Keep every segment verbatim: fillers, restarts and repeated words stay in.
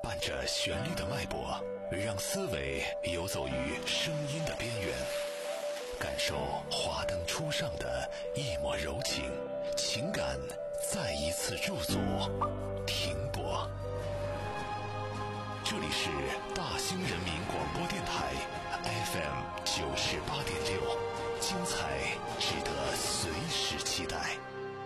伴着旋律的脉搏，让思维游走于声音的边缘，感受华灯初上的一抹柔情，情感再一次驻足停泊。这里是大兴人民广播电台 F M 九十八点六，精彩值得随时期待。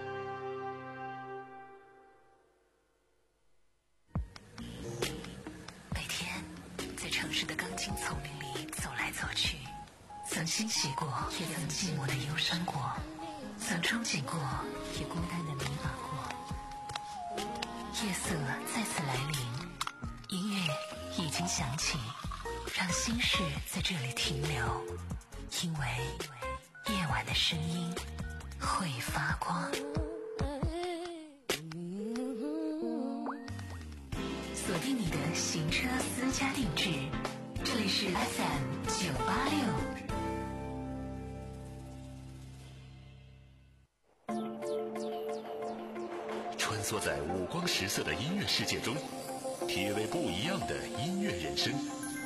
每天在城市的钢筋丛林里走来走去，曾欣喜过，也曾寂寞的忧伤过，曾憧憬过，也孤单的迷茫过。夜色再次来临，音乐已经响起，让心事在这里停留，因为夜晚的声音会发光。锁定你的行车私家定制，这里是 F M 九八六。 穿梭在五光十色的音乐世界中，体味不一样的音乐人生。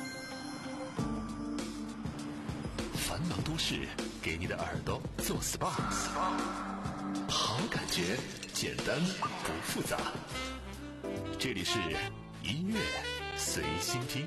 繁忙都市给你的耳朵做 S P A， 好感觉简单不复杂。这里是音乐随心听。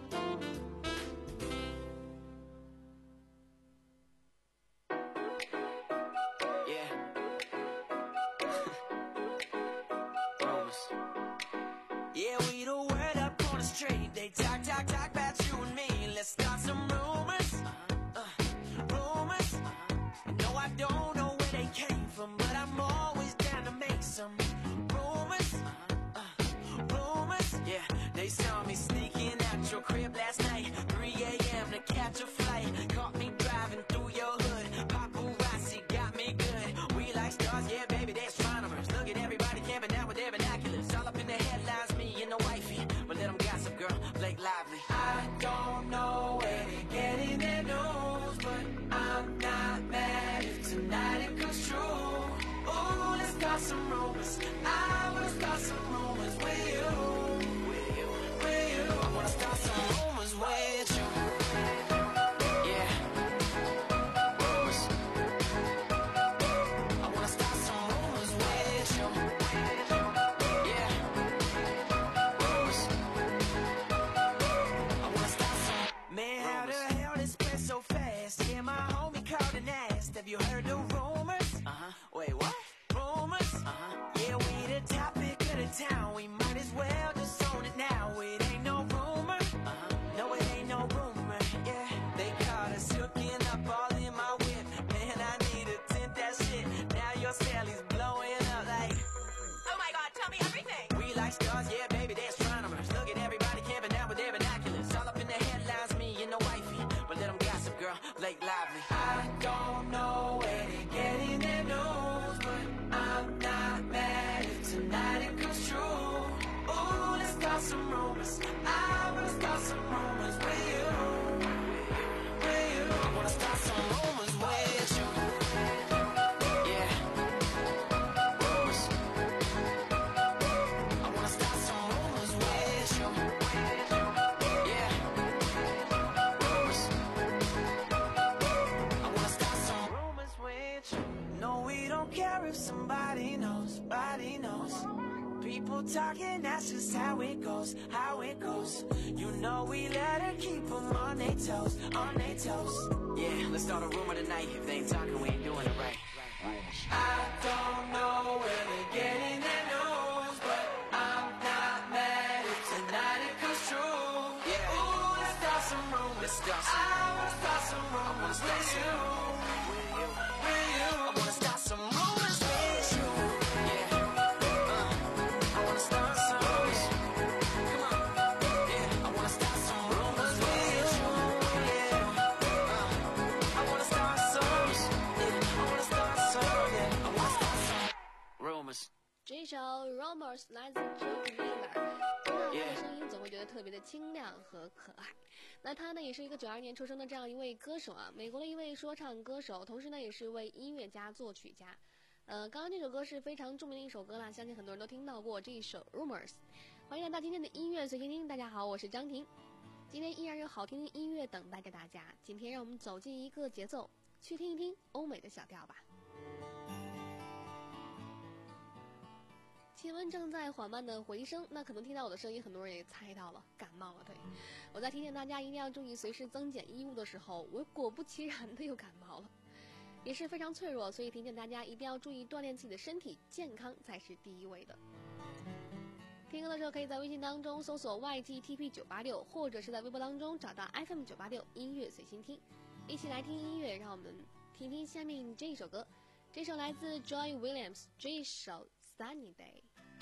Talking, that's just how it goes, how it goes. You know we let her keep them on their toes, on their toes. Yeah, let's start a rumor tonight. If they ain't talking, we ain't doing it right. I don't know where they're getting their news, but I'm not mad if tonight it comes true. Yeah, ooh, let's start some rumors. Let's start some I wanna start some rumors with you, with you. I wanna start some rumors with you. Rumors 这一首 Rumors 来自 Joe Miller， 听到他的声音总会觉得特别的清亮和可爱。那他呢也是一个九二年出生的这样一位歌手啊，美国的一位说唱歌手，同时呢也是一位音乐家作曲家。 呃，刚刚这首歌是非常著名的一首歌啦，相信很多人都听到过这一首 Rumors。欢迎来到今天的音乐随心听，大家好，我是张婷。今天依然有好听的音乐等待着大家。今天让我们走进一个节奏，去听一听欧美的小调吧。气温正在缓慢的回升，那可能听到我的声音，很多人也猜到了，感冒了。对，我在提醒大家一定要注意随时增减衣物的时候，我果不其然的又感冒了，也是非常脆弱，所以提醒大家一定要注意锻炼自己的身体，健康才是第一位的。听歌的时候可以在微信当中搜索 Y G T P 九八六， 或者是在微博当中找到 F M 九八六音乐随心听，一起来听音乐，让我们听听下面这一首歌。这首来自 Joy Williams， 这一首 Sunny Day。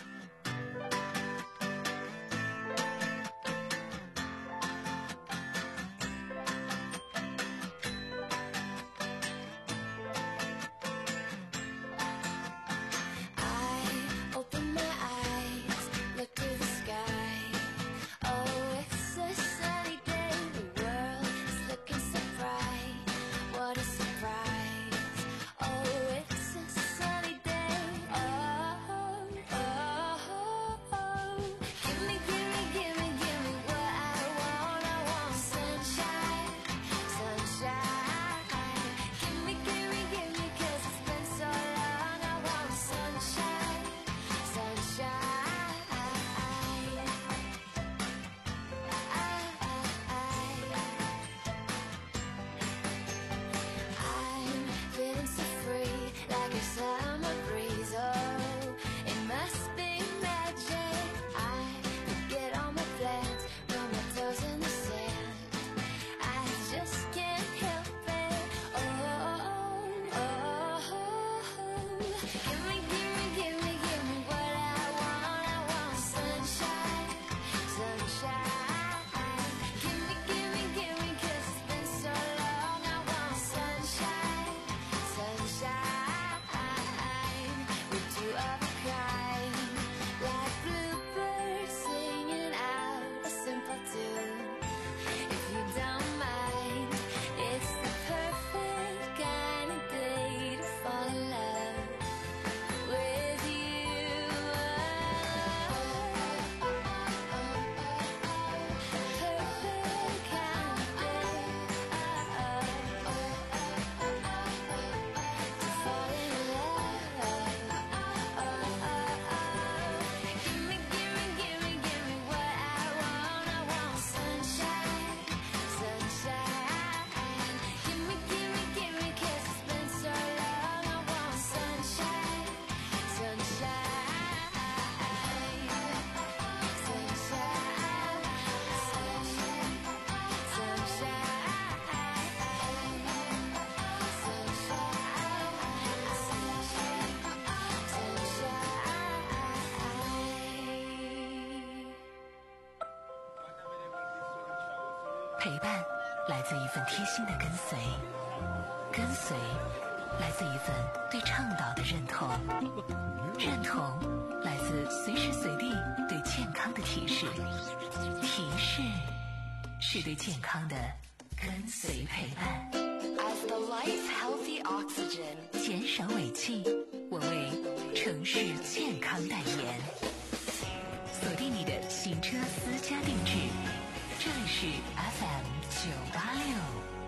陪伴来自一份贴心的跟随，跟随来自一份对倡导的认同，认同来自随时随地对健康的提示，提示是对健康的跟随陪伴。 As the life healthy oxygen， 减少尾气，我为城市健康代言。锁定你的行车私家定制，这里是 F M 九八六。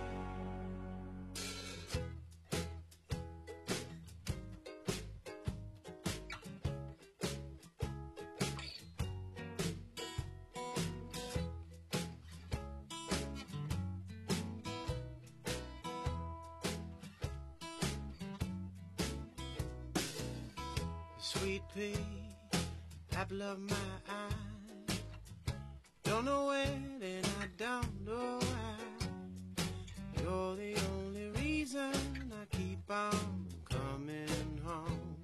Sweet pea, apple of my eye. Don't know when and I don't know why. You're the only reason I keep on coming home.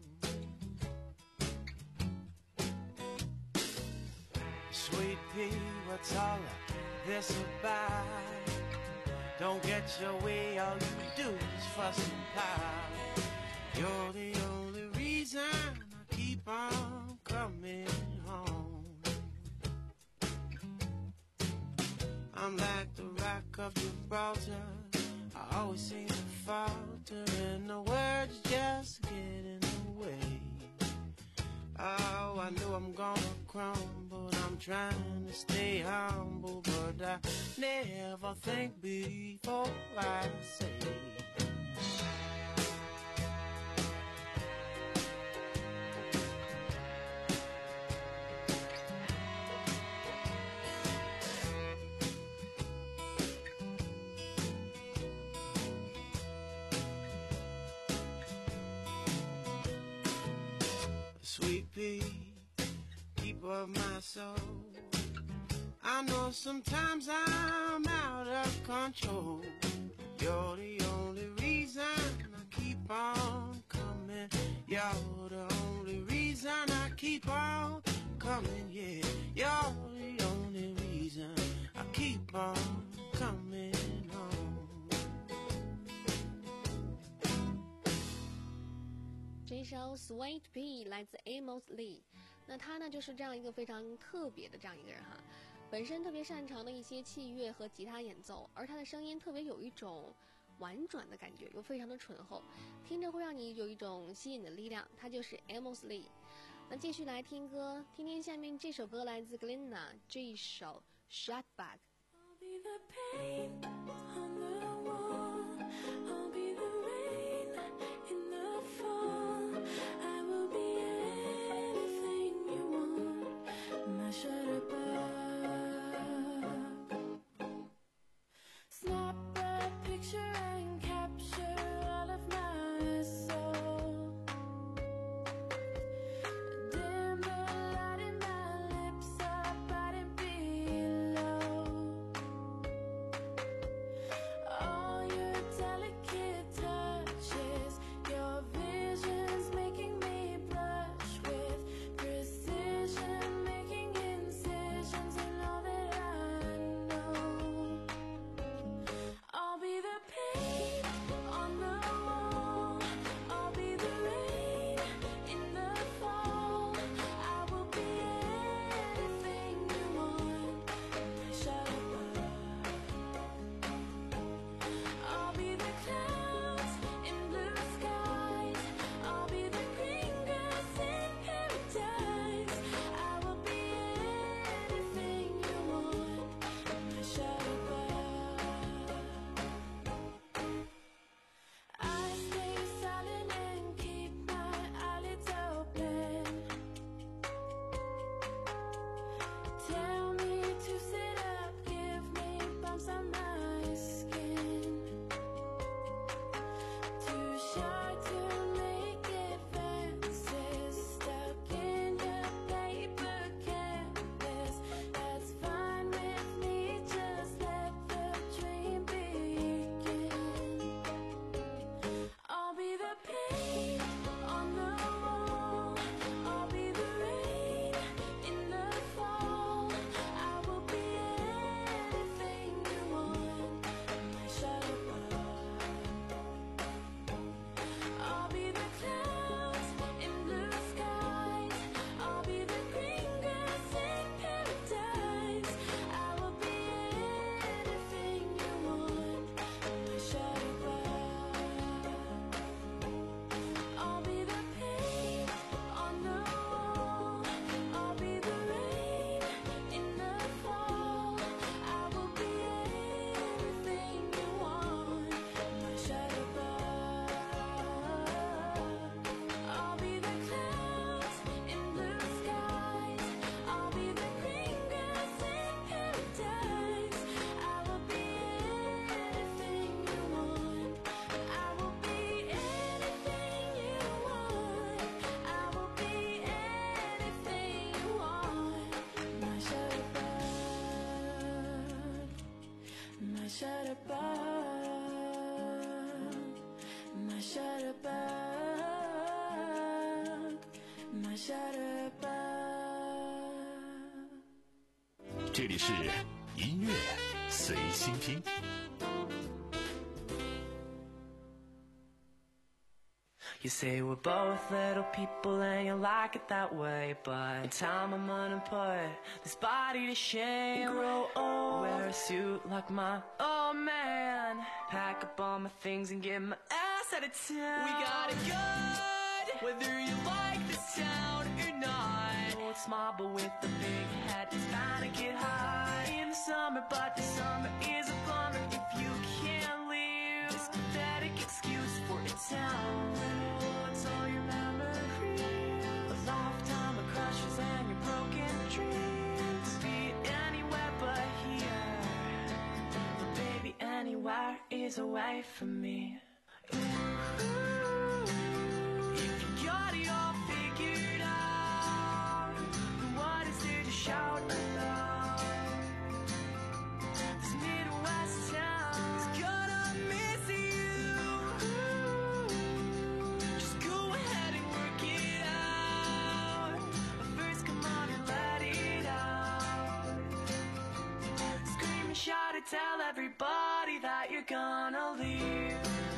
Sweet pea, what's all of this about? Don't get your way, all you do is fuss and pout. You're the only reason I keep on coming home. I'm like the rock of Gibraltar, I always seem to falter, and the words just get in the I know I'm gonna crumble. I'm trying to stay humble, but I never think before I say. Sweet pea, keeper of my soul, I know sometimes I'm out of control. You're the only reason I keep on coming. You're the only reason I keep on coming, yeah. You're the only reason I keep on coming home. 这首 Sweet Pea 来自 Amos Lee， 那他呢就是这样一个非常特别的这样一个人哈，本身特别擅长的一些器乐和吉他演奏，而他的声音特别有一种婉转的感觉，又非常的醇厚，听着会让你有一种吸引的力量，他就是 Amos Lee。 那继续来听歌，听听下面这首歌来自 Glenna 这一首 Shut Back。 I'll be the pain on the wall, I'll be the rain in the fall, I will be anything you want, my shutterbug. Snap a picture and capture all of my soul. Dim the light in my lips up, I didn't below. All your delicate touches, your visions making me blush with precision, making incisions in all that I know. I'll be the pain on the wall, I'll be the rain in the fall, I will be anything you want, my shutterbug. I'll be the clouds in blue skies, I'll be the green grass in paradise, I will be anything you want, my shutterbug. I stay silent and keep my eyelids open. Tell me to sit up, give me bumps on my skin. Too shy to make advances, stuck in your paper canvas. That's fine with me, just let the dream begin. I'll be the pain on the wall, I'll be the rain in the fall, I will be anything you want, my shutterbug. I'll be the clouds in blue skies, I'll be the green grass in paradise, I will be anything you want, my shutterbug. I'll be the pain on the wall, I'll be the rain in the fall, I will be anything you want, my shutterbug. I'll be the clouds in blue skies, I'll be the green grass in paradise, I will be anything you want, I will be anything you want, I will be anything you want, my shutterbug, my shutterbug, my shutterbug, my shutterbug. 这里是音乐随心听。 You say we're both little people and you like it that way, but in time I'm gonna put this body to shame. Grow old, wear a suit like mine, oh man, pack up all my things and get my ass out of town. We got it good, whether you like this town or not. small but with a big hat. It's bound to get hot in the summer, but the summer is a bummer if you can't leave. This pathetic excuse for a town. What's all your memories? A lifetime of crushes and your broken dreams. Be anywhere but here, but baby, anywhere is away from me. If you got it all figured out, then what is there to shout about? This Midwest town is gonna miss you. Just go ahead and work it out. But first, come on and let it out. Scream and shout and tell everybody that you're gonna leave.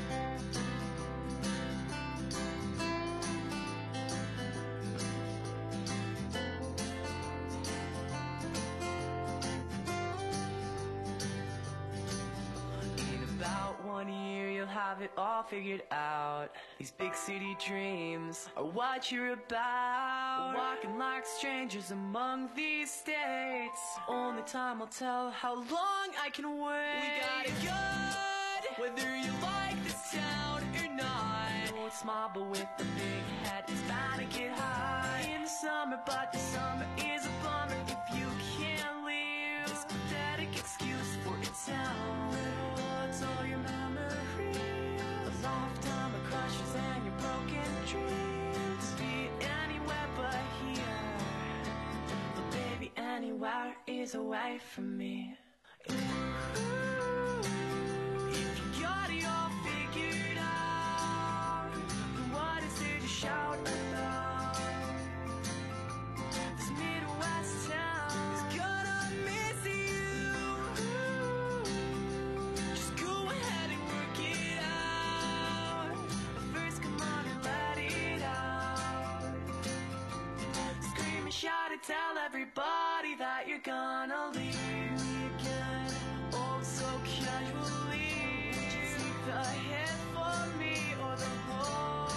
One year you'll have it all figured out. These big city dreams are what you're about. Walking like strangers among these states. Only time will tell how long I can wait. We got it good, whether you like this town or not. Oh, it's small but with a big hat. It's bound to get hot in the summer, but the summer is a bummer if you can't leave. This pathetic excuse for a town. What's all your memories? A lifetime of crushes and your broken dreams. Be anywhere but here, but baby, anywhere is away from me. If you got it all figured out, then what is there to shout about? This Midwest town is gonna miss you. Just go ahead and work it out. But first, come on and let it out. Scream and shout and tell everybody that you're gonna leave me again. Oh, so casually. Would you take the hit for me or the whole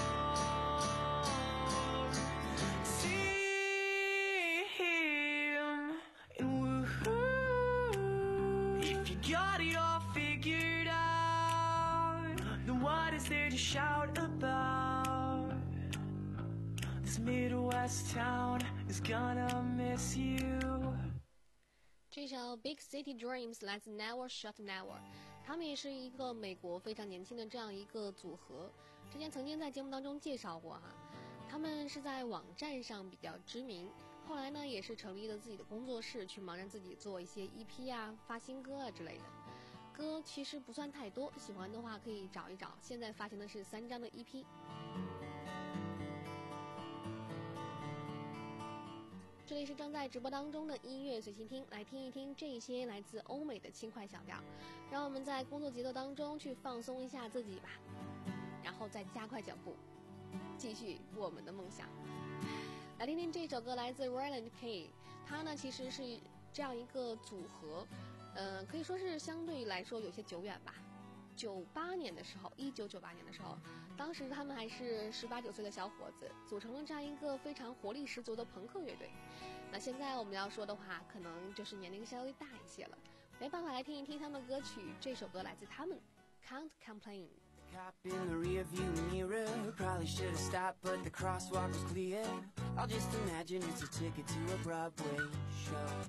team? And woohoo, if you got it all figured out, then what is there to shout about? This Midwest town is gonna miss you. 这首 Big City Dreams 来自 Never Shut Never， 他们也是一个美国非常年轻的这样一个组合，之前曾经在节目当中介绍过哈。他们是在网站上比较知名，后来呢也是成立了自己的工作室，去忙着自己做一些 E P 啊、发新歌啊之类的。歌其实不算太多，喜欢的话可以找一找。现在发行的是三张的 E P。这里是正在直播当中的音乐随心听，来听一听这些来自欧美的轻快小调，让我们在工作节奏当中去放松一下自己吧，然后再加快脚步，继续我们的梦想。来听听这首歌，来自 Ryland K， 他呢其实是这样一个组合，呃，可以说是相对来说有些久远吧。九八年的时候，一九九八年的时候，当时他们还是十八九岁的小伙子，组成了这样一个非常活力十足的朋克乐队。那现在我们要说的话，可能就是年龄稍微大一些了，没办法来听一听他们的歌曲。这首歌来自他们 ，Can't Complain。 Cop in the rearview mirror, probably should have stopped, but the crosswalk was clear. I'll just imagine it's a ticket to a Broadway show.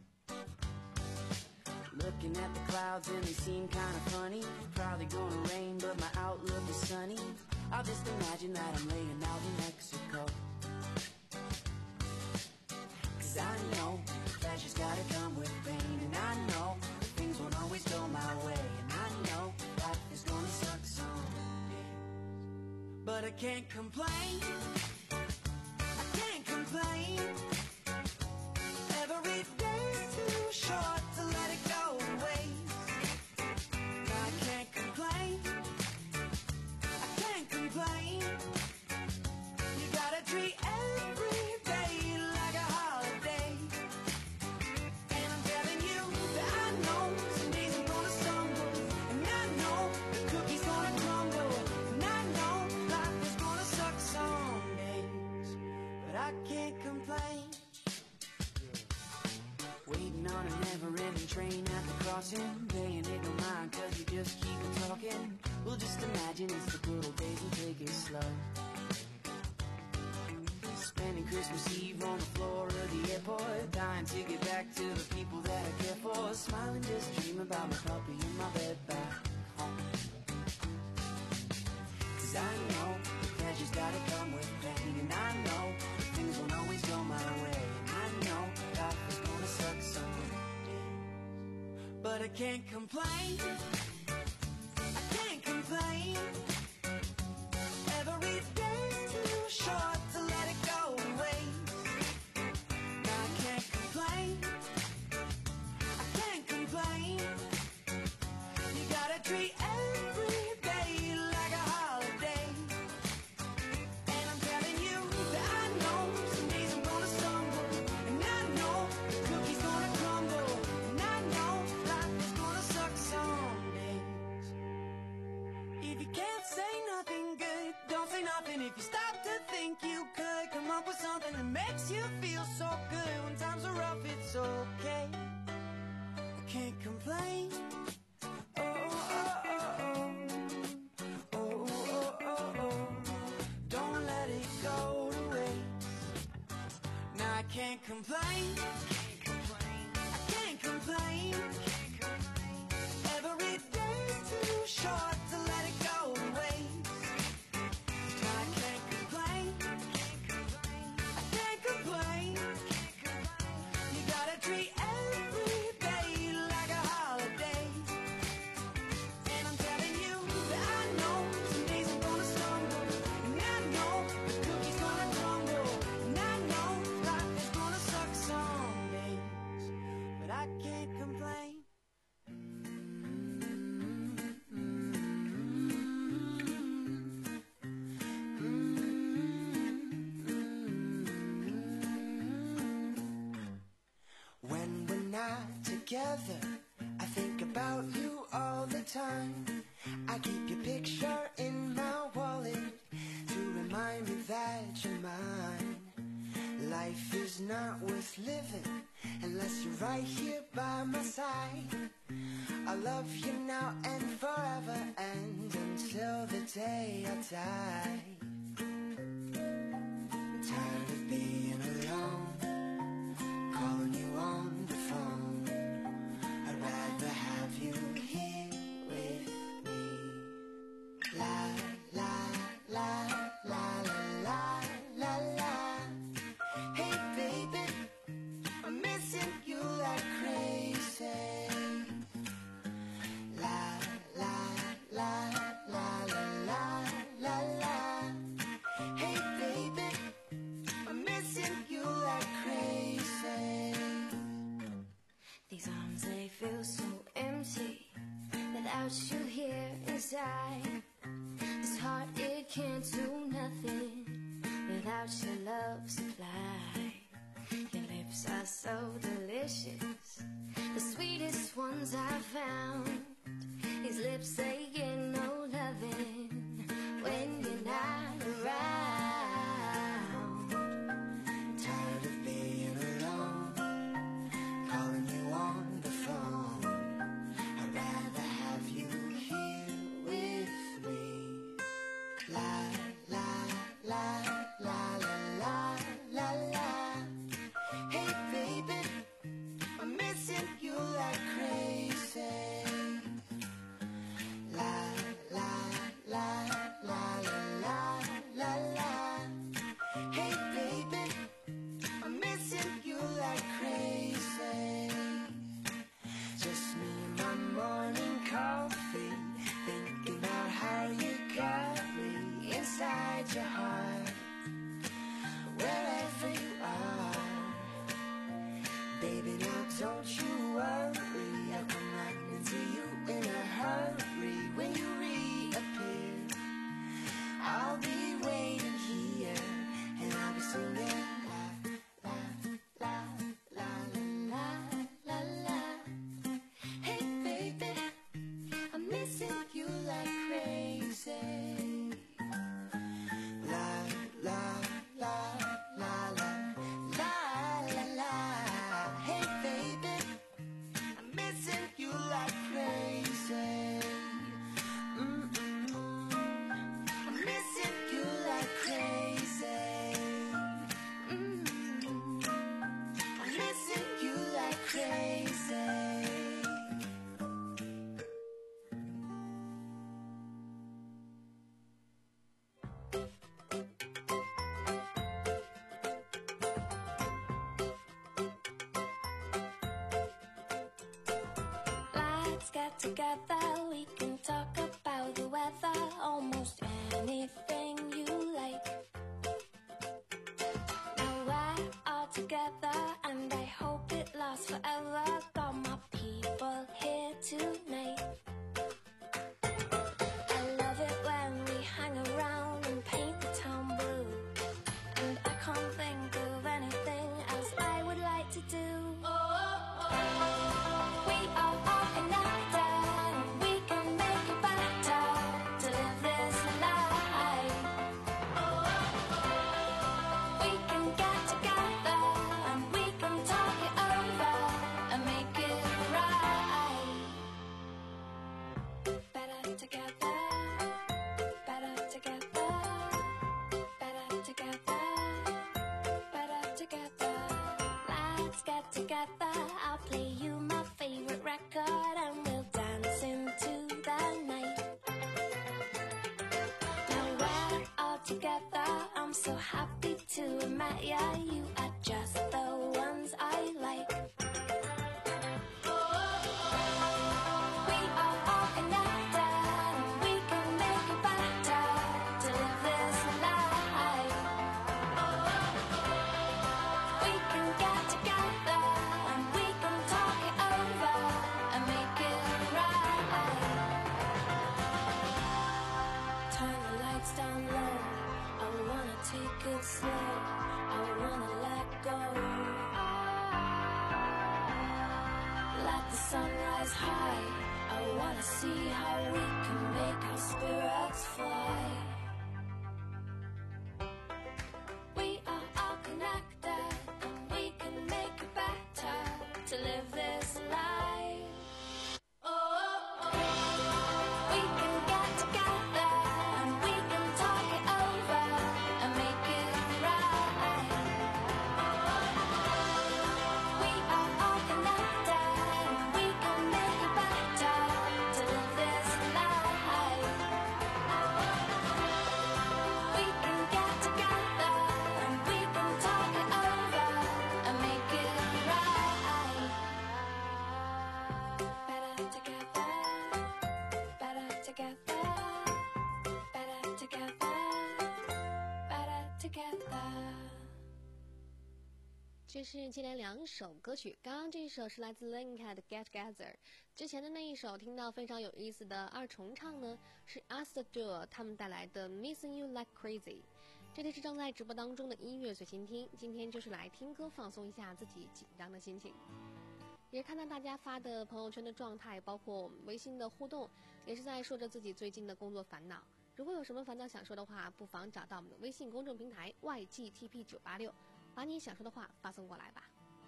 Looking at the clouds and they seem kind of funny. Probably gonna rain, but my outlook is sunny. I'll just imagine that I'm laying out in Mexico. Cause I know pleasure's gotta come with pain, and I know things won't always go my way, and I know life is gonna suck someday. But I can't complain, I can't complain. Every day's too short to let it go to waste. I can't complain, I can't complain. You gotta treat every day like a holiday. And I'm telling you that I know some days I'm gonna stumble, and I know the cookie's gonna crumble, and I know life is gonna suck some days. But I can't complain. flossing, paying it no mind, cause you just keep on talking. Well, just imagine it's the good old days, we'll take it slow. Spending Christmas Eve on the floor of the airport, dying to get back to the people that I care for. Smiling, just dream about my puppy in my bed back home. Cause I know pleasure's gotta come with pain, and I know things won't always go my way, and I know life is gonna suck someday. But I can't complain, I can't complain. Every day's too short to let it go to waste. Now I can't complain, I can't complain. You gotta treat every day like a holiday. And I'm telling you that I know some days I'm gonna stumble, and I know the cookie's gonna crumble, and I know life is gonna suck some days. If you can't say nothing good, don't say nothing. If you stop to think you could come up with something that makes you feel so good when times are rough, it's okay. I can't complain. Oh, oh, oh, oh. Oh, oh, oh, oh. Don't let it go to waste. Now I can't complain, I can't complain. Every day's too short to let it go to waste. Now I can't complain, I can't complain. You gotta treat every day like a holiday. And I'm telling you that I know some days I'm gonna stumble, and I know the cookie's gonna crumble, and I know life is gonna suck some days. But I can't complain. When we're not together, I think about you all the time. I keep your picture in my wallet to remind me that you're mine. Life is not worth living unless you're right here by my side. I love you now and forever, and until the day I die. I'm tired of being alone, calling you on the phone. I'd rather have you here with me. La la la la la la la. Hey baby, I'm missing you like crazy. La la la la la la la la. Hey baby, I'm missing you like crazy. These arms, they feel so empty without you here inside. This heart, it can't do nothing without your love supply. Your lips are so delicious, the sweetest ones I've found. These lips, they get no loving when you're not around. Tired of being alone, calling you on the phone. I'd rather have you here with me. La la la la la la la la. Hey baby, I'm missing you like crazy. La la la la la la la la. Hey baby, I'm missing you like crazy. Just me and my morning coffee, thinking about how you got me inside your heart, wherever you are. Baby, now don't you worry, I'll come running to you in a hurry. When you reappear, I'll be waiting here, and I'll be singing la la la la la la la. Hey baby, I'm missing you like crazy. La la la la la la la la. Hey baby, I'm missing you like together, we can talk about the weather, almost anything you like. Now we're all together, and I hope it lasts forever. Got my people here tonight. I love it when we hang around and paint the town blue, and I can't think of anything else I would like to do. We are all connected, we can make it better to live this life. We can get together and we can talk it over and make it right. Better together, better together, better together, better together. Let's get together, I'll play you my favorite record and we'll dance into the night. Now we're all together, I'm so happy to have met ya. You are just the ones I like. We are all connected, we can make it better to live this life. We can get together and we can talk it over and make it right. Turn the lights down low, I wanna take it slow, I wanna let go. Let the sun rise high, I wanna see how we can make our spirits fly. We are all connected and we can make it better to live this life. We can get together and we can talk it over and make it right. We are all connected and we can make it better to live this life. We can get together and we can talk it over and make it right. Better together, better together, better together, better together. 这是接连两首歌曲，刚刚这一首是来自 Linka 的 Get Together， 之前的那一首听到非常有意思的二重唱呢，是 Asta Duo 他们带来的 Missing You Like Crazy。这里是正在直播当中的音乐随心听，今天就是来听歌放松一下自己紧张的心情。也是看到大家发的朋友圈的状态，包括我们微信的互动，也是在说着自己最近的工作烦恼。如果有什么烦恼想说的话，不妨找到我们的微信公众平台 Y G T P 九八六，把你想说的话发送过来吧。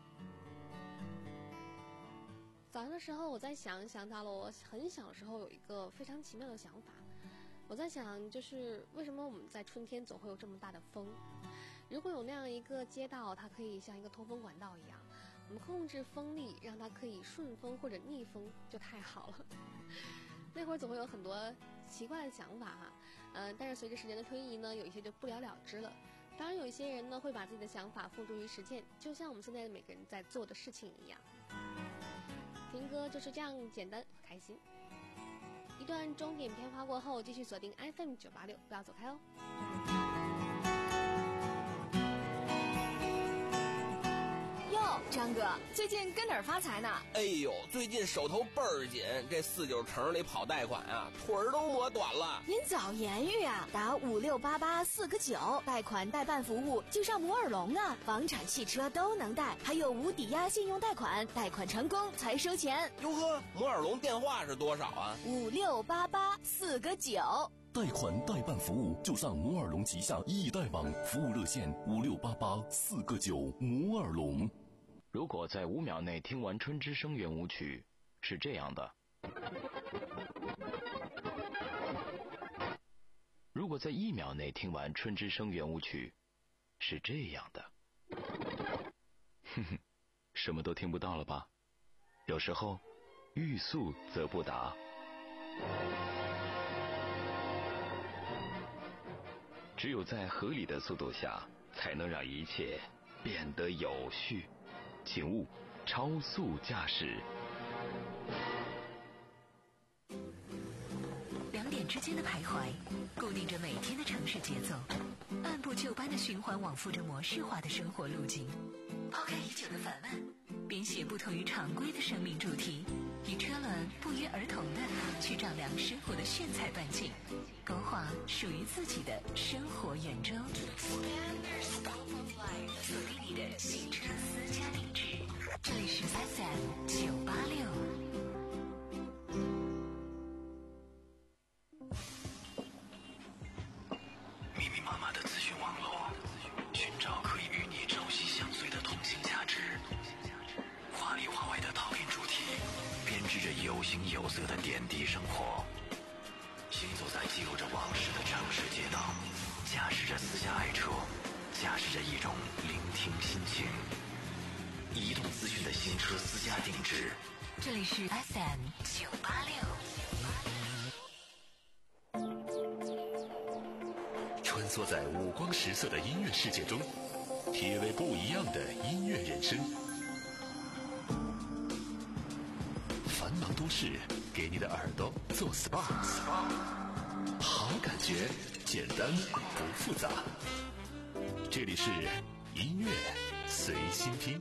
早上的时候我在想，想到了我很小的时候有一个非常奇妙的想法。我在想，就是为什么我们在春天总会有这么大的风？如果有那样一个街道，它可以像一个通风管道一样，我们控制风力，让它可以顺风或者逆风，就太好了。那会儿总会有很多奇怪的想法哈，嗯、呃，但是随着时间的推移呢，有一些就不了了之了。当然，有一些人呢会把自己的想法付诸于实践，就像我们现在每个人在做的事情一样。听歌就是这样简单开心。一段钟点片花过后，继续锁定 F M 九八六，不要走开哦。 哟，张哥，最近跟哪儿发财呢？ 哎呦，最近手头倍儿紧，这四九城里跑贷款啊，腿儿都磨短了。 您早言语啊，打五六八八四个九，贷款代办服务就上摩尔龙啊，房产、汽车都能贷，还有无抵押信用贷款，贷款成功才收钱。 哟呵，摩尔龙电话是多少啊？ 五六八八四个九。 贷款代办服务就上摩尔龙旗下易贷网，服务热线五六八八四个九。摩尔龙。 如果在五秒内听完春之声圆舞曲，是这样的；如果在一秒内听完春之声圆舞曲，是这样的。哼哼，什么都听不到了吧？有时候，欲速则不达。只有在合理的速度下，才能让一切变得有序。请勿超速驾驶。 之间的徘徊，固定着每天的城市节奏，按部就班的循环往复着模式化的生活路径。抛开已久的烦闷，编写不同于常规的生命主题，以车轮不约而同的去丈量生活的炫彩半径，勾画属于自己的生活圆周。锁定你的行车私家定制，这里是 F M 九八六。 密密麻麻的资讯网络，寻找可以与你朝夕相随的同性价值。华里华外的讨论主题，编织着有形有色的点滴生活。行走在记录着往事的城市街道，驾驶着私家爱车，驾驶着一种聆听心情。移动资讯的行车私家定制， 这里是 F M 九八六。 穿梭在五光十色的音乐世界中，体味不一样的音乐人生。繁忙都市，给你的耳朵做 S P A， 好感觉，简单不复杂。这里是音乐随心听。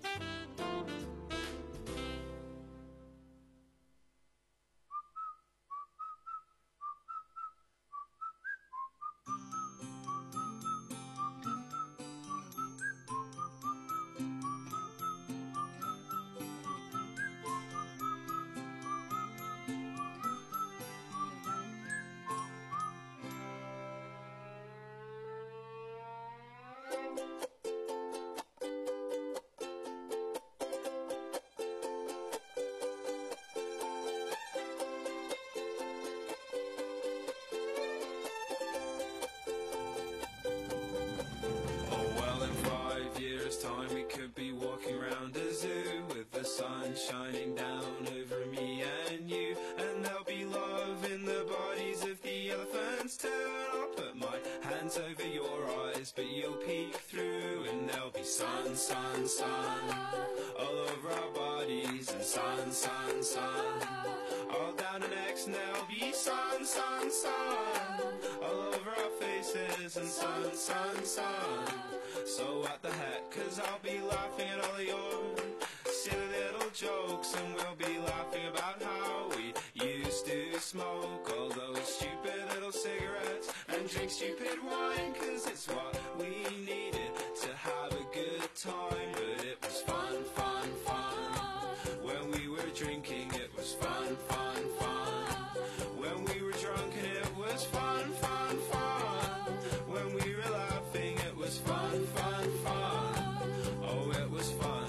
Time we could be walking around a zoo with the sun shining down over me and you, and there'll be love in the bodies of the elephants too. And I'll put my hands over your eyes, but you'll peek through, and there'll be sun, sun, sun all over our bodies, and sun, sun, sun all down our necks, and there'll be sun, sun, sun all over our faces, and sun, sun, sun. So what the heck, 'cause I'll be laughing at all of your silly little jokes, and we'll be laughing about how we used to smoke all those stupid little cigarettes and drink stupid wine, 'cause it's what we needed to have a good time. But it was fun, fun, fun. When we were drinking, it was fun, fun, fun. When we were drunk and it was fun, fun, fun. When we were laughing, it was fun, fun, fun. Oh, it was fun.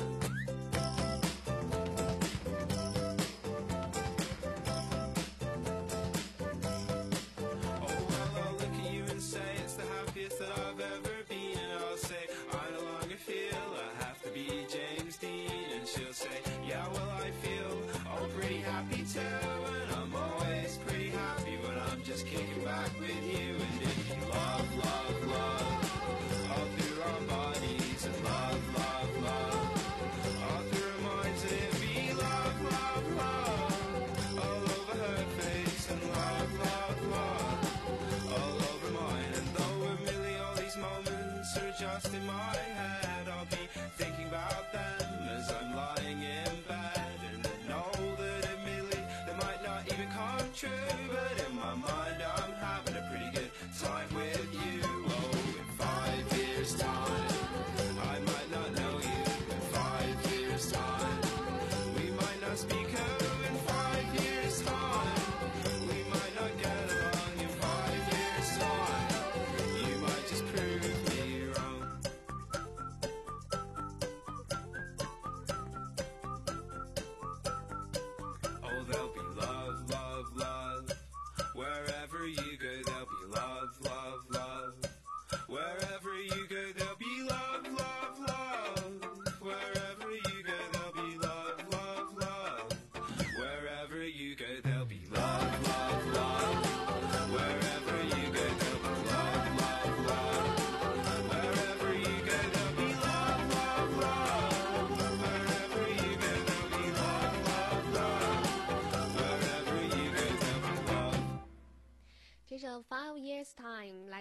Oh, well, I'll look at you and say it's the happiest that I've ever been, and I'll say I no longer feel I have to be James Dean, and she'll say, yeah, well, I feel oh pretty happy too, and I'm always pretty happy when I'm just kicking back with you. And if you love, love, love all through our bodies, and love, love, love all through our minds, and it'd be love, love, love all over her face, and love, love, love all over mine. And though admittedly all these moments are just in my head, I'll be thinking about them as I'm lying in bed, and I know that admittedly they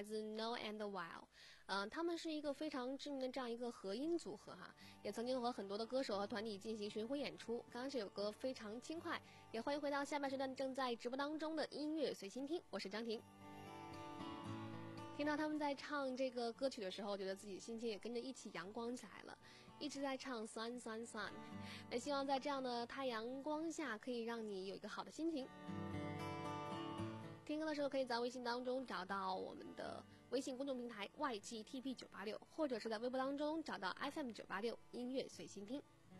来自 No and Wild， 嗯、呃，他们是一个非常知名的这样一个合音组合哈，也曾经和很多的歌手和团体进行巡回演出。刚刚这首歌非常轻快，也欢迎回到下半时段正在直播当中的音乐随心听，我是张婷。听到他们在唱这个歌曲的时候，觉得自己心情也跟着一起阳光起来了，一直在唱 sun sun sun。那希望在这样的太阳光下，可以让你有一个好的心情。听歌的时候，可以在微信当中找到我们的微信公众平台 Y G T P 九八六，或者是在微博当中找到 F M 九八六音乐随心听。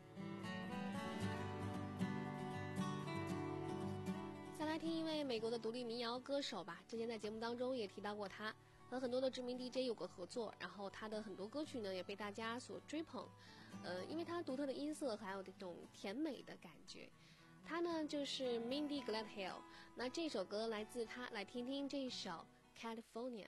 再来听一位美国的独立民谣歌手吧，之前在节目当中也提到过他。和很多的知名 D J 有过合作，然后他的很多歌曲呢也被大家所追捧，呃，因为他独特的音色还有这种甜美的感觉。他呢就是 Mindy Gladhill， 那这首歌来自他，来听听这一首 California。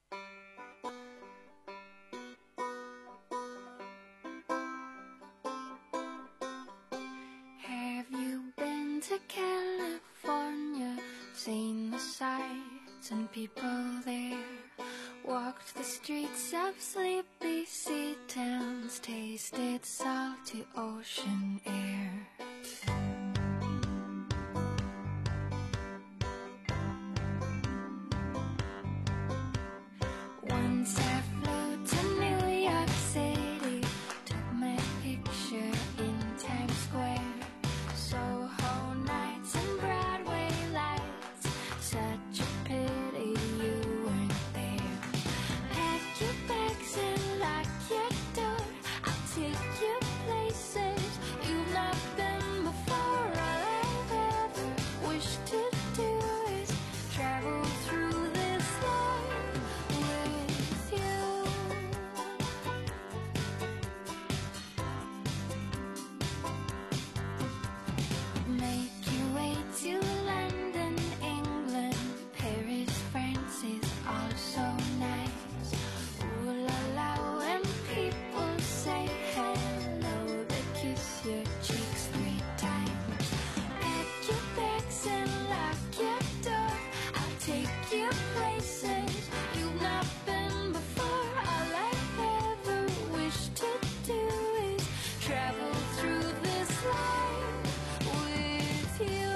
Have you been to California? Seen the sights and people there? Walked the streets of sleepy sea towns, tasted salty ocean air. Once I flew to New York City, took my picture in Times Square. Soho nights and Broadway lights, such a pity you weren't there. Pack your bags and lock your door, I'll take you places you've not been before. All I've ever wished to do is travel through this life with you. Make your way to London, England, Paris, France is also nice. Ooh la la, when people say hello, they kiss your cheeks three times. Pack your bags and lock your door, I'll take you places you've not been before. All I've ever wished to do is travel through this life with you.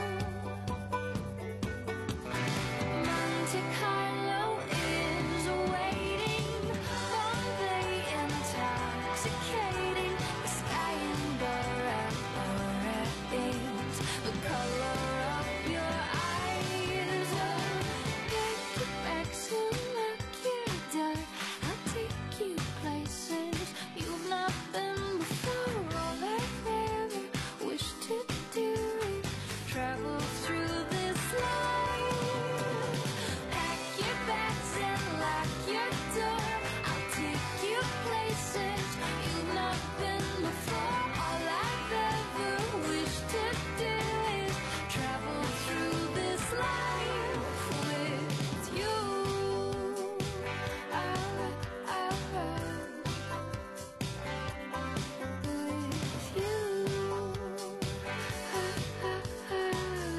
Monte Carlo is waiting, Bombay intoxicating, the sky in Bora Bora is the color of your eyes. Oh, pack your bags and lock your door, I'll take you places you've not been before. All I've ever wished to do is travel through this life. Pack your bags and lock your door, I'll take you places you've not been before. All I've ever wished to do is travel through this life with you. Ah, ah, ah. With you. Ah, ah, ah.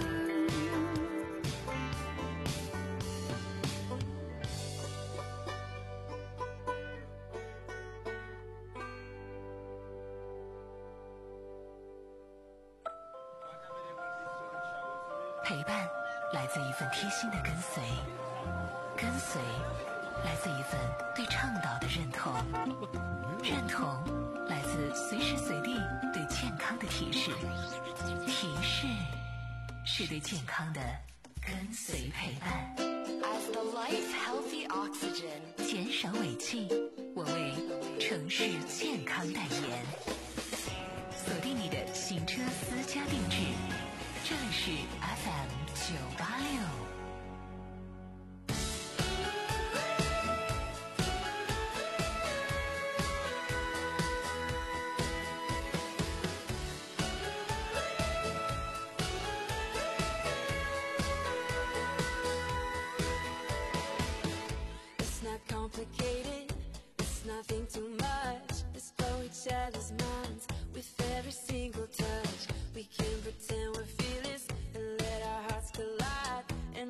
陪伴来自一份贴心的跟随，跟随来自一份对倡导的认同，认同来自随时随地对健康的提示，提示是对健康的跟随陪伴。 As the life healthy oxygen. 减少尾气，我为城市健康代言。锁定你的行车私家定制，这里是 F M 九八六。 It's not complicated, it's nothing too much. Let's blow each other's minds with every single touch. We can pretend we're fearless and let our hearts collide. And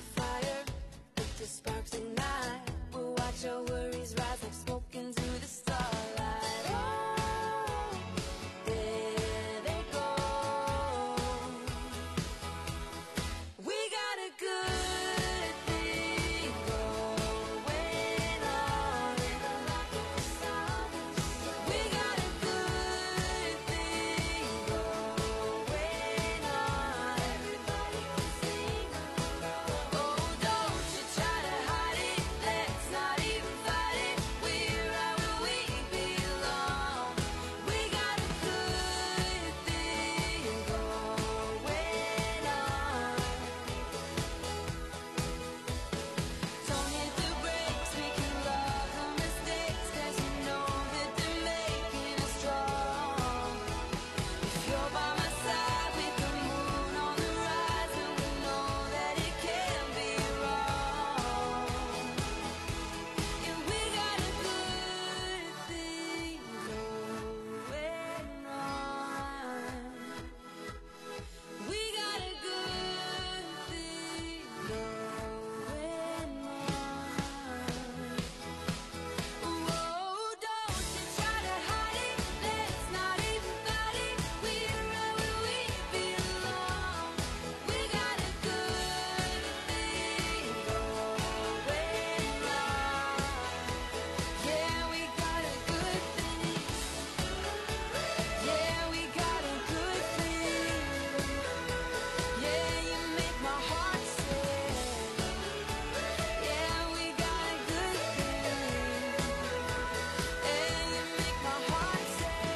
fire, let the sparks ignite. We'll watch our worries rise like smoke into the starlight. Oh, there they go. We got a good thing going on. We got a good thing going on. Everybody can sing along. Oh, don't you try to hide it. Let's not even fight it. We're right where we belong. We got a good thing going on. Don't hit the brakes, make you love the mistakes, 'cause you know that they're making us strong. If you're by my side with the moon on the rise, and we know that it can't be wrong. And we got a good thing going on. We got a good thing going on. Whoa, don't you try to hide it. Let's not even fight it. We're right where we belong. We got a good thing going on. Yeah, we got a good thing. Yeah, we got a good thing. Yeah, you make my heart sing. Yeah, we got a good thing. Yeah, you make my heart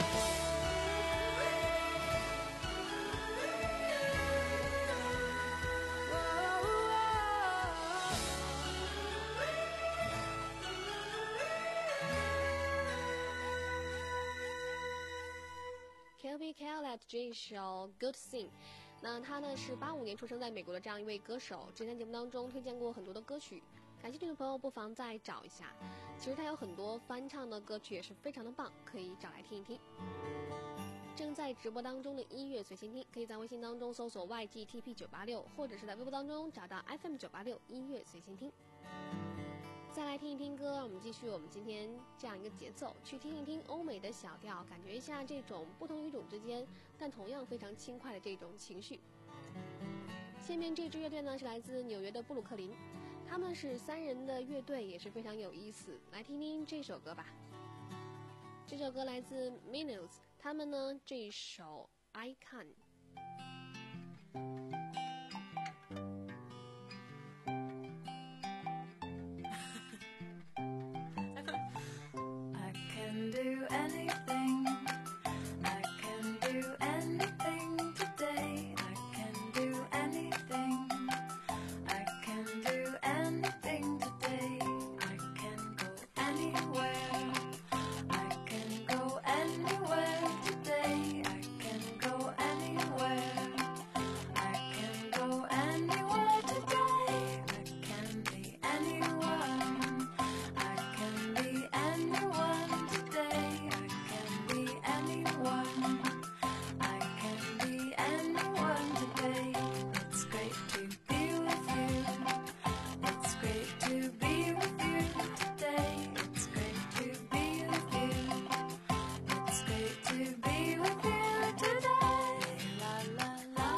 Kelby Calet 这首 Good Thing， 那他呢是八五年出生在美国的这样一位歌手，之前节目当中推荐过很多的歌曲，感兴趣的朋友不妨再找一下。其实他有很多翻唱的歌曲也是非常的棒，可以找来听一听。正在直播当中的音乐随心听，可以在微信当中搜索 Y G T P 九八六，或者是在微博当中找到 F M 九八六音乐随心听。再来听一听歌，让我们继续我们今天这样一个节奏，去听一听欧美的小调，感觉一下这种不同语种之间但同样非常轻快的这种情绪。下面这支乐队呢是来自纽约的布鲁克林，他们是三人的乐队，也是非常有意思。来听听这首歌吧，这首歌来自 Minus， 他们呢这一首 I Can。 I can do anything. I can do anything today. I can do anything. I can do anything today. I can go anywhere. I can go anywhere today. I can go anywhere. I can go anywhere today. I can be anyone. I can be anyone today. I can be anyone. I can be anyone today. It's great to be with you. It's great to be with you today. It's great to be with you. It's great to be with you today. La la la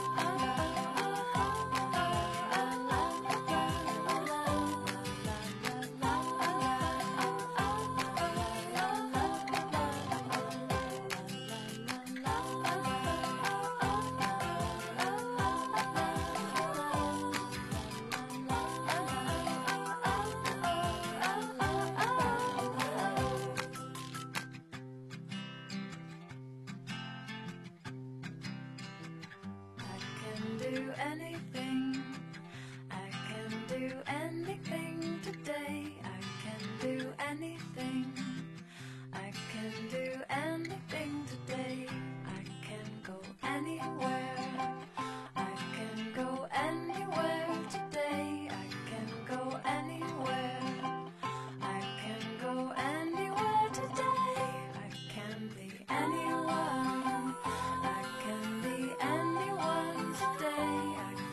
I can do anything. I can do anything today. I can do anything. I can do anything today. I can go anywhere. I can go anywhere today. I can go anywhere. I can go anywhere today. I can be anyone. I can be anyone today. I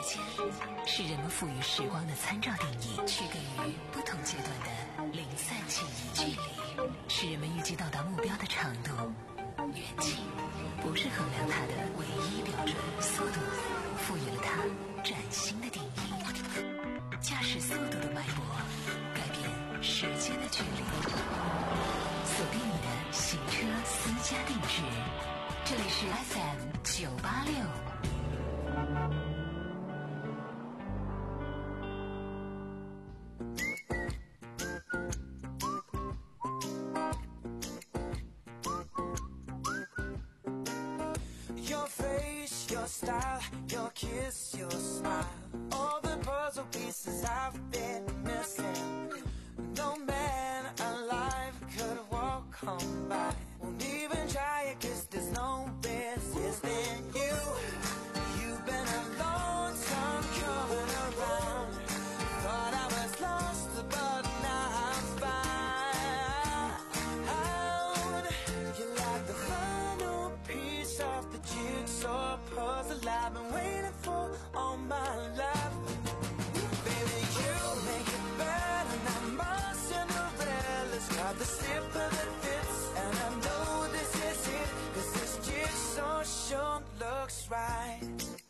间是人们赋予时光的参照定义，区给予不同阶段的零散记忆。距离是人们预计到达目标的长度，远近不是衡量它的唯一标准，速度赋予了它崭新的定义。驾驶速度的脉搏，改变时间的距离。锁定你的行车私家定制，这里是 F M 九八六。 Your face, your style, your kiss, your smile, all the puzzle pieces I've been missing. No man alive could walk on by, won't even try it 'cause there's no resisting you. You've been a long time coming around, thought I was lost but now I'm found. You're like the final piece of the jigsaw puzzle I've been waiting for all my life. Baby, you make it better than my Cinderella's got the slipper that fits, and I know this is it 'cause this jigsaw sure looks right.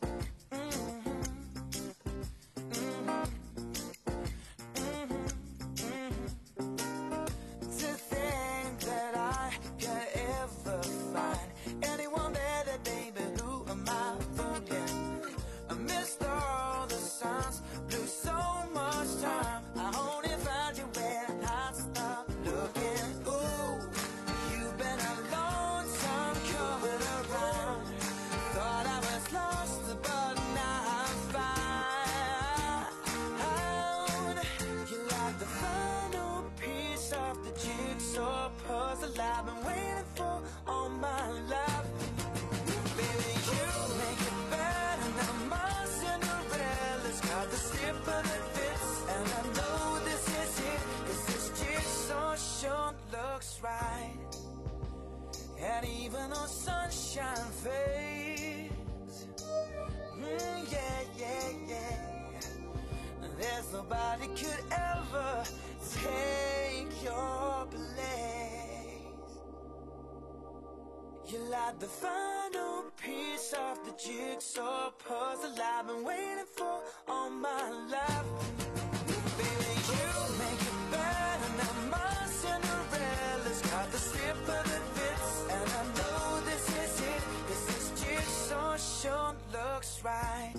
To think that I could ever find anyone better, baby, who am I fooling? I missed all the signs, blew so much time, I only found you when I stopped looking. Ooh, you've been a long time coming around, thought I was lost but now I'm found. You're like the final piece of the jigsaw puzzle I've been waiting for all my life. Baby, you make it better than my Cinderella's got the slipper that fits, and I know this is it 'cause this jigsaw sure looks right. And even though sunshine fades, mm, yeah, yeah, yeah, there's nobody could ever take your place. You're like the final piece of the jigsaw puzzle I've been waiting for all my life. Baby, you make it better than my Cinderella's got the slipper that fits, and I know this is it 'cause this jigsaw sure looks right.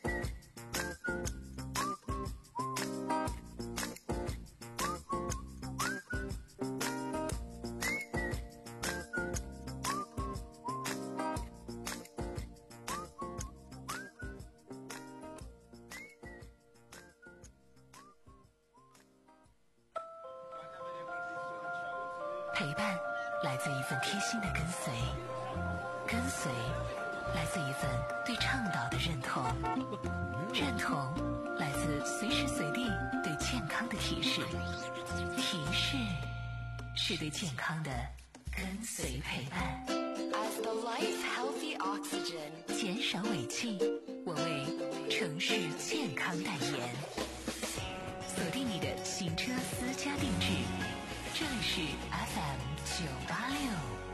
陪伴来自一份贴心的跟随，跟随来自一份对倡导的认同，认同来自随时随地对健康的提示，提示是对健康的跟随陪伴。 As the life healthy oxygen. 减少尾气，我为城市健康代言。锁定你的行车私家定制，这里是 F M 九八六。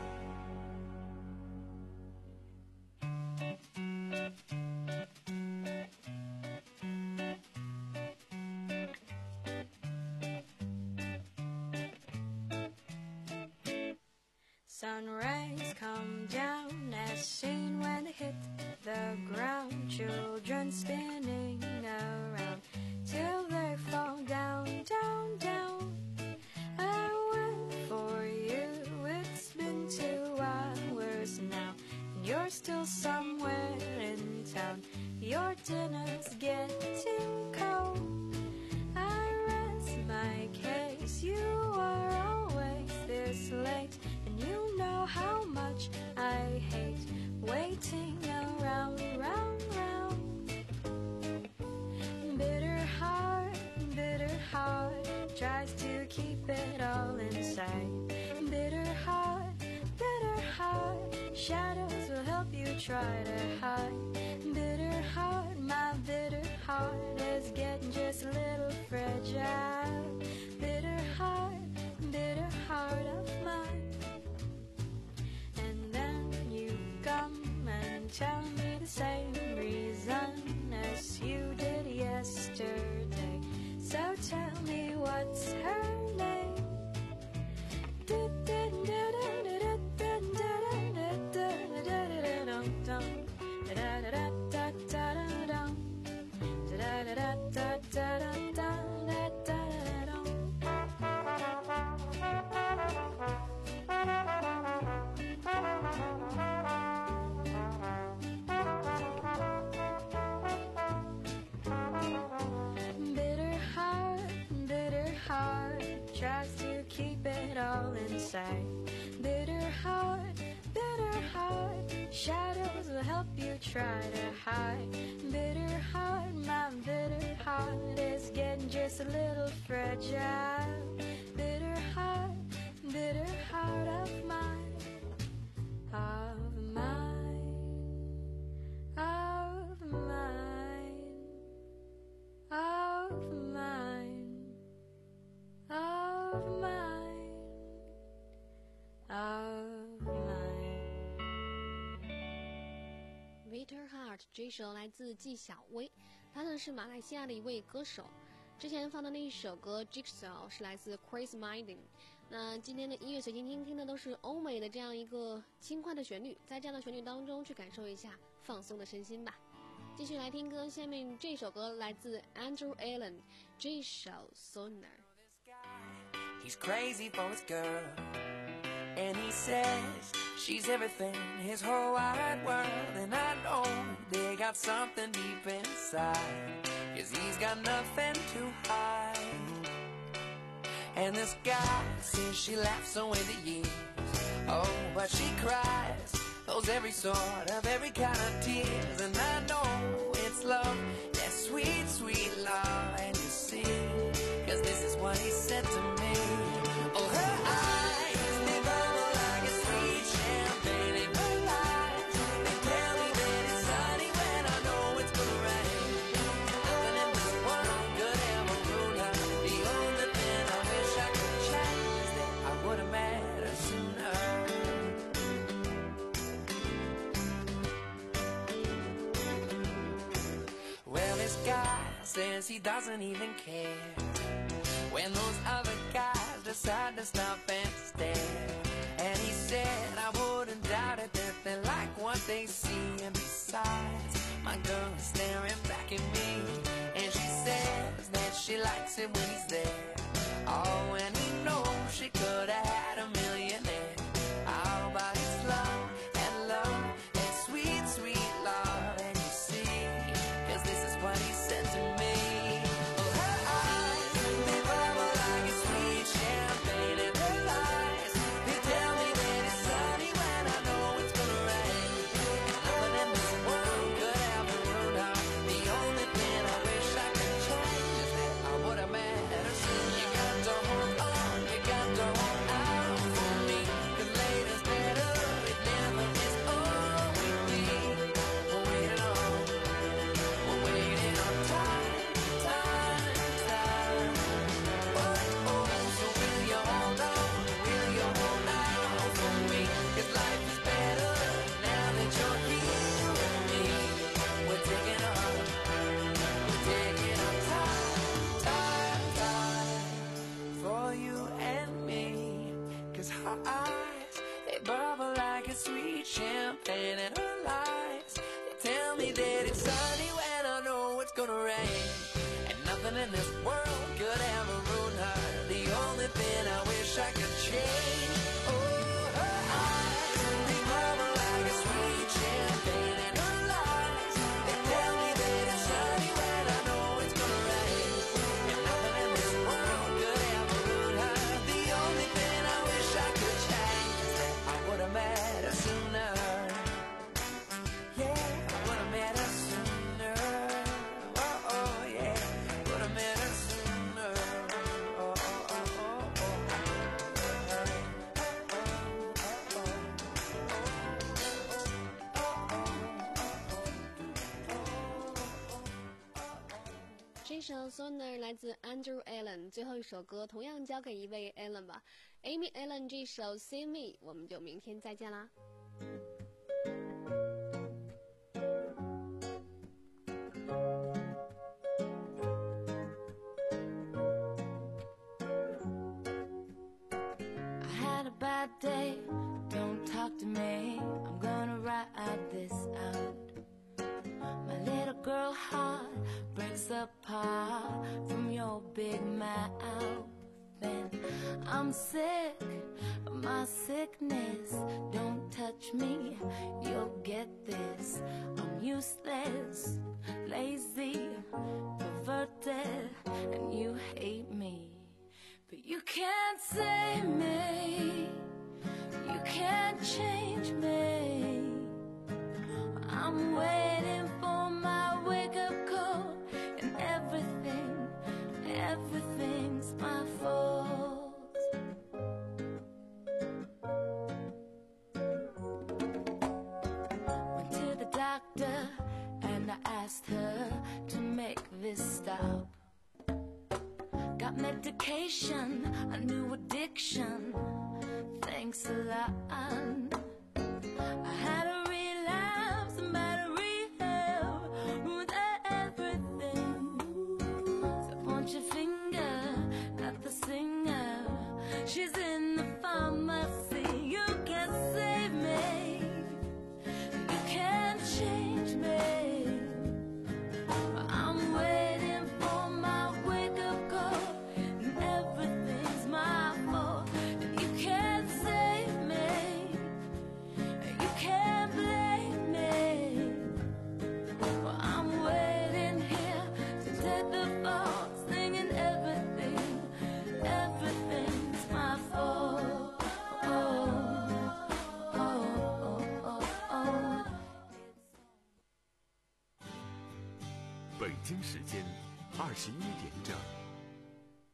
Sun rays come down as seen when they hit the ground. Children spinning around till they fall down, down, down. I wait for you, it's been two hours now, and you're still somewhere in town. Your dinner's getting cold. I rest my case, you are always this late, and you know how much I hate waiting around, round, round. Bitter heart, bitter heart tries to keep it all inside. Bitter heart, bitter heart, shadows will help you try to hide. Bitter heart, my bitter heart is getting just a little fragile. Bitter heart, bitter heart of mine. And then you come and tell me the same reason as you did yesterday. So tell me what's her name? Bitter heart, bitter heart tries to keep it all inside. Bitter heart, bitter heart, shadows will help you try to hide. Bitter heart, my bitter heart is getting just a little fragile. Bitter heart, bitter heart of mine, of mine, of mine, of mine, of mine, of mine. Bitter Heart 这首来自纪晓薇，她呢是马来西亚的一位歌手。之前放的那一首歌 Jigsaw 是来自 Chris Martin。那今天的音乐随心听听的都是欧美的这样一个轻快的旋律，在这样的旋律当中去感受一下放松的身心吧。继续来听歌，下面这首歌来自 Andrew Allen， 这首 Sooner。 He's crazy for his girl, and he says she's everything, his whole wide world. And I know they got something deep inside, 'cause he's got nothing to hide. And this guy says she laughs away the years, oh, but she cries those every sort of every kind of tears. And I know it's love, that sweet, sweet love. And you see, 'cause this is what he said to me. Oh, her eyes, they bubble like a sweet champagne. And her lies, they tell me that it's sunny when I know it's gonna rain. And nothing in this world could ever ruin her. The only thing I wish I could change is that I would have met her sooner. Well, this guy says he doesn't even care when those other guys decide to stop and stare. And he said I wouldn't doubt it that they like what they see. And besides, my girl is staring back at me, and she says that she likes it when he's there. Oh, and he knows she could have had a millionaire. Oh, but it's love, and love, and sweet, sweet love. And you see, 'cause this is what he said to me. Oh, her eyes, they bubble like a sweet champagne. And her lies, they tell me that it's sunny when I know it's gonna rain. And nothing in this world could ever ruin her. The only thing I wish I could change is that I would have met her soon. You got to hold on, you got to hold on. 首 Sooner 来自 Andrew Allen， 最后一首歌同样交给一位 Allen 吧 ，Amy Allen 这首 See Me， 我们就明天再见啦。 Bad day, don't talk to me, I'm gonna ride this out. My little girl heart breaks apart from your big mouth. And I'm sick of my sickness, don't touch me, you'll get this. I'm useless, lazy, perverted, and you hate me. But you can't save me, you can't change me. I'm waiting for my wake-up call, and everything, everything's my fault. Went to the doctor and I asked her to make this stop. Got medication, a new addiction, thanks a lot. I had a relapse, I'm at a rehab, with everything. So point your finger at the singer, she's in the pharmacy. You can't save me, you can't change me. I'm waiting for my wake-up call, and everything's my fault. And you can't save me, you can't blame me. Well, I'm waiting here to take the fall, singing everything, everything's my fault. Oh, oh, oh, oh, oh. 北京时间二十一点整。